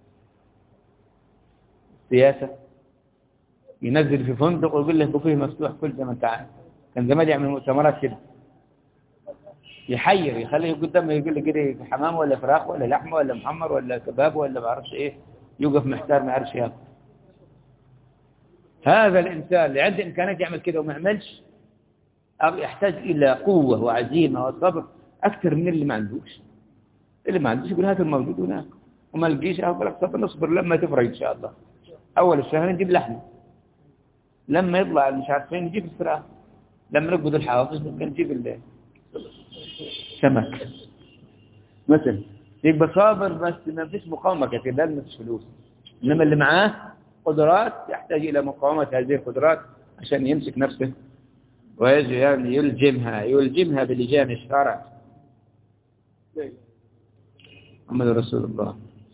A: السياسة. ينزل في فندق ويقول لك بوفيه مفتوح كل زي ما انت عارف. كان زمان يعمل مؤتمرات كده، يحير يخليه قدامه يقول لك كده حمام ولا فراخ ولا لحمه ولا محمر ولا كباب ولا ما اعرفش ايه، يوقف محتار ما يعرفش ياكل. هذا الانسان اللي عنده امكانيات يعمل كده وما يعملش يحتاج الى قوه وعزيمه وصبر اكثر من اللي ما عندوش. اللي ما عندوش يقول هات الموجود هناك، وما لقيش اقول لك صبر نصبر لما تفرج ان شاء الله. اول الشهر نجيب لحمه، لما يطلع مش عارفين نجيب الفراخ، لما نقبض الحوافز نجيب السمك مثلا. يبقى صابر بس ما فيش مقاومه كثير، لازم ما فيش فلوس. انما اللي معاه قدرات يحتاج الى مقاومه هذه القدرات عشان يمسك نفسه ويجي يعني يلجمها بلجام الشرع. محمد رسول الله.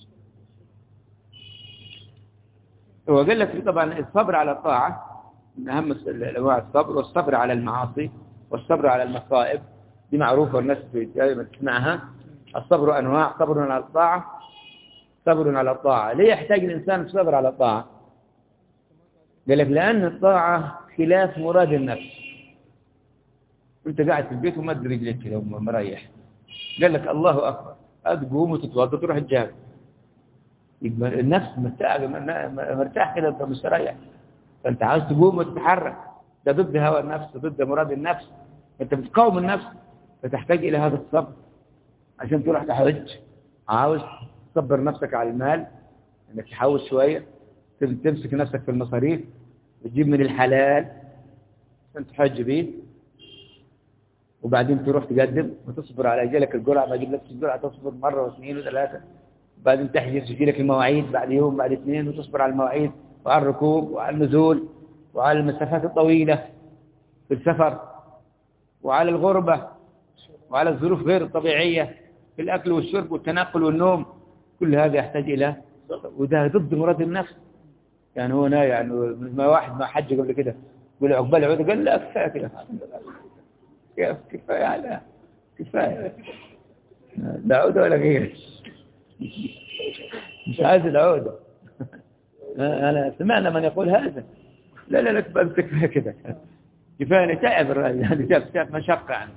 A: هو قال لك طبعا الصبر على الطاعة من أهم أنواع الصبر، والصبر على المعاصي والصبر على المصائب دي معروفة والناس دائما تسمعها. الصبر أنواع: صبر على الطاعة، صبر على الطاعة. ليه يحتاج الإنسان الصبر على الطاعة؟ قال لك لأن الطاعة خلاف مراد النفس. أنت قاعد في البيت ومد رجلك كده ومريح، قال لك الله أكبر، تقوم وتتوضا تروح الجامع، يبقى النفس مرتاح كده، انت مستريح، فانت عاوز تقوم وتتحرك. ده ضد هوى النفس، ضد مراد النفس، انت بتقاوم النفس، فتحتاج الى هذا الصبر عشان تروح تحج. عاوز تصبر نفسك على المال، انك تحوش شويه، تمسك نفسك في المصاريف، وتجيب من الحلال عشان تحج بيه، وبعدين تروح تقدم وتصبر على اجالك الجرعه، ما تجيب نفس الجرعه، تصبر مره واثنين وثلاثه، بعدين تحجز تجي لك المواعيد بعد يوم بعد اثنين، وتصبر على المواعيد وعلى الركوب وعلى النزول وعلى المسافات الطويلة في السفر وعلى الغربة وعلى الظروف غير الطبيعية في الأكل والشرب والتنقل والنوم. كل هذا يحتاج إلى، وده ضد مراد النفس. يعني هنا يعني ما واحد ما حج قبل كده يقول عقبال عودة، قال لا كفاية كده، كفاية على كفاية، لا عودة ولا غير، مش عايز العودة. أنا سمعنا من يقول هذا، لا لا لا كفاية كده، كفاية تعب الرجل، يعني تعب مشقة عنه.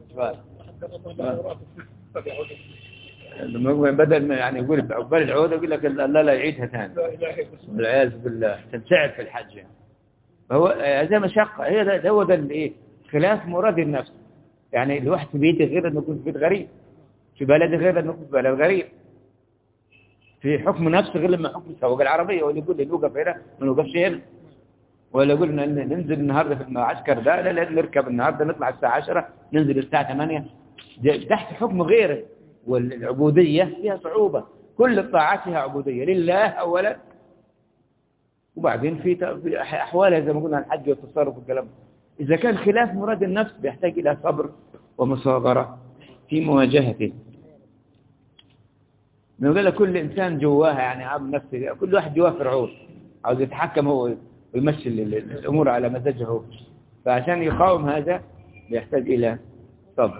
A: بدل ما يعني يقول عقبال العودة يقول لك لا لا يعيدها ثاني، والعياذ بالله، تنسعب في الحج يعني. فهو هذا مشقة، ده هو ده الايه، خلاف مراد النفس. يعني الواحد في بيته غير انه يكون في بيت غريب، في بلده غير انه يكون في بلد غريب، في حكم نفسه غير لما حكم سواق العربية، واللي يقول لي نوقف هنا ما نوقفش هنا، ولا يقول لنا ننزل النهارده في المعسكر ده، لا لا نركب النهارده نطلع الساعة 10 ننزل الساعة 8، تحت حكم غيره. والعبودية فيها صعوبة، كل الطاعات فيها عبودية لله أولا، وبعدين في أحوالها زي ما قلنا الحج والتصرف والكلام. إذا كان خلاف مراد النفس بيحتاج إلى صبر ومصابرة في مواجهته. نقول كل إنسان جواها يعني عام نفسه، كل واحد جواه فرعون عاوز يتحكم هو ويمشي الأمور على مزاجه هو، فعشان يقاوم هذا يحتاج إلى صبر.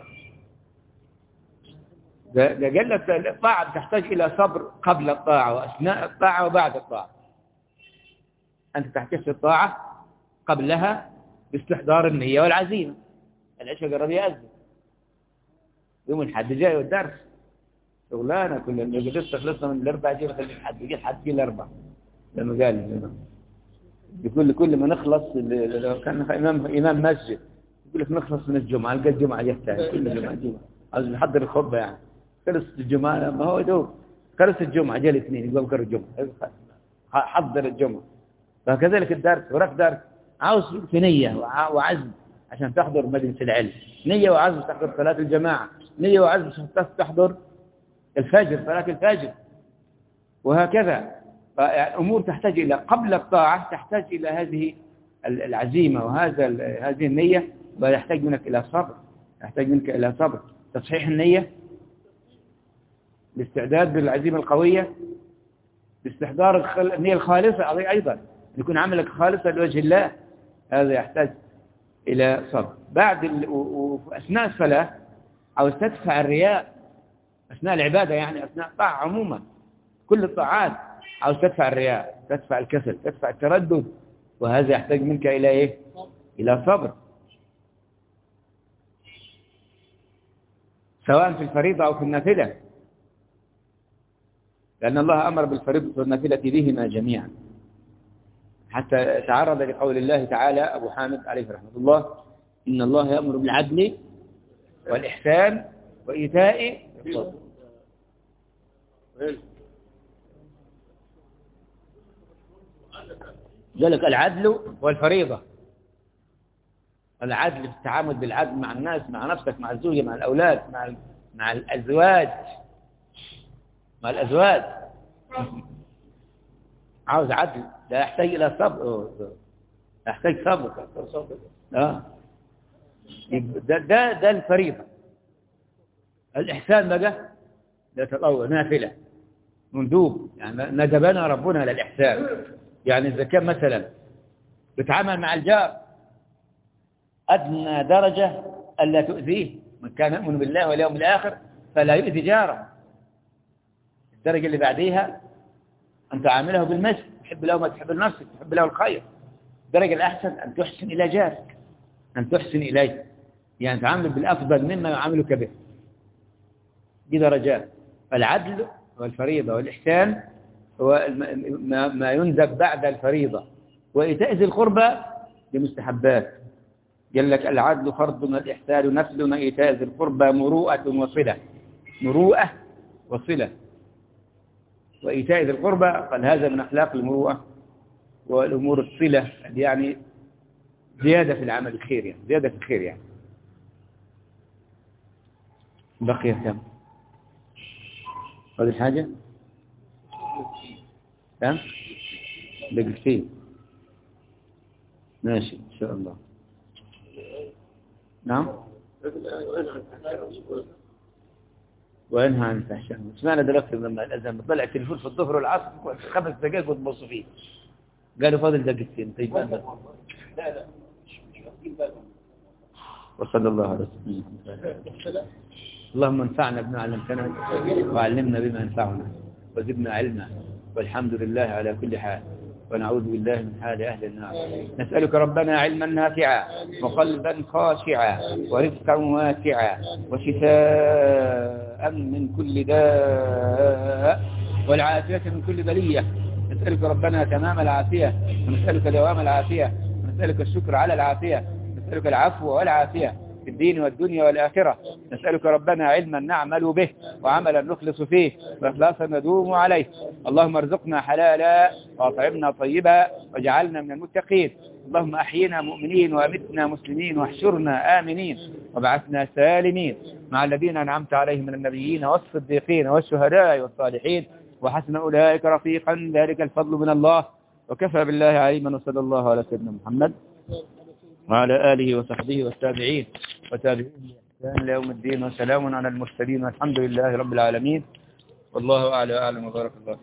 A: ده قال لك الطاعة تحتاج إلى صبر قبل الطاعة وأثناء الطاعة وبعد الطاعة. أنت تحتاج في الطاعة قبلها باستحضار النية والعزيمة. العشاء قرب يأذن، يوم الحد جاي والدرس شغلانة، كل اللي قدرت خلصنا من الأربع جيل خلي الحد يجي الحد جيل الأربع. لما قال يقول كل ما نخلص، لو كان إمام مسجد يقول لك نخلص من الجمعة، القى الجمعة جت ثاني، كل جمعة عاوز نحضر الخطبة يعني. خلص الجمعة ما هو دوب، خلص الجمعة جاء الاثنين يقول بكره الجمعة، حضر الجمعة. فكذلك الدرس وراك درس، عاوز في نية وعزم عشان تحضر مجلس العلم، نية وعزم تحضر صلاة الجماعة، نية وعزم عشان تحضر الفجر، صلاة الفجر، وهكذا. فالأمور تحتاج إلى قبل الطاعة، تحتاج إلى هذه العزيمة وهذه النية بل يحتاج منك إلى صبر، يحتاج منك إلى صبر، تصحيح النية، الاستعداد بالعزيمة القوية، باستحضار النية الخالصة أيضا، أن يكون عملك خالصا لوجه الله، هذا يحتاج إلى صبر. بعد وأثناء الصلاة أو تدفع الرياء أثناء العبادة، يعني أثناء الطاعة عموما، كل الطاعات أو تدفع الرياء، تدفع الكسل، تدفع التردد، وهذا يحتاج منك إلى إيه؟ إلى صبر، سواء في الفريضة أو في النافلة، لأن الله أمر بالفريضة والنافلة بهما جميعا، حتى تعرض لقول الله تعالى أبو حامد عليه رحمة الله: إن الله يأمر بالعدل والإحسان وإيتاء ذلك العدل والفريضة، العدل في التعامل بالعدل مع الناس، مع نفسك، مع الزوجة، مع الأولاد، مع الأزواج، مع الأزواج عاوز عدل، ده يحتاج إلى صبر، يحتاج صبر. ده الفريضة. الإحسان بقى ده تطوع نافلة مندوب، يعني ندبنا ربنا للإحسان. يعني إذا كان مثلا بتعامل مع الجار أدنى درجة ألا تؤذيه، من كان يؤمن بالله واليوم الآخر فلا يؤذي جاره. الدرجة اللي بعديها أن تعامله بالمثل، تحب له ما تحب لنفسك، تحب له الخير. الدرجة الأحسن أن تحسن إلى جارك، أن تحسن إليه، يعني تعامل بالأفضل مما يعاملك به. دي درجات. العدل والفريضة والإحسان هو ما ينذب بعد الفريضة، وإيتاء ذي القربى بمستحبات. قال لك العدل فرض والإحسان نفل وإيتاء ذي القربى مروءة وصلة، مروءة وصلة. وإيتاء ذي القربى قال هذا من أخلاق المروءة والأمور الصلة، يعني زيادة في العمل الخير، يعني زيادة في الخير. يعني بقي كم هذه الحاجة؟ كم؟ دقيقتين. ماشي إن شاء الله. نعم. وينهى عن الفحشاء. سمعنا دلوقتي لما الأذان بطلع التليفون في الظهر والعصر 5 دقائق وتبصوا فيه، قالوا فاضل دقيقتين. طيب لا وصلى الله على سيدنا محمد. اللهم انفعنا بما علمتنا وعلمنا بما ينفعنا وزدنا علما، والحمد لله على كل حال، ونعوذ بالله من حال أهل النار. نسألك ربنا علما نافعا وقلبا خاشعا ورزقا واسعا وشفاء من كل داء والعافية من كل بلية. نسألك ربنا تمام العافية، ونسألك دوام العافية، ونسألك الشكر على العافية، نسألك العفو والعافية في الدين والدنيا والآخرة. نسألك ربنا علما نعمل به وعملا نخلص فيه وإخلاصا ندوم عليه. اللهم ارزقنا حلالا وأطعمنا طيبا واجعلنا من المتقين. اللهم أحينا مؤمنين وأمتنا مسلمين واحشرنا آمنين وابعثنا سالمين مع الذين أنعمت عليهم من النبيين والصديقين والشهداء والصالحين وحسن أولئك رفيقا، ذلك الفضل من الله وكفى بالله عليما. وصلى الله على سيدنا محمد وعلى آله وصحبه والتابعين وتابعين بإحسان ليوم الدين، وسلام على المرسلين والحمد لله رب العالمين. والله أعلى وأعلم وبارك الله.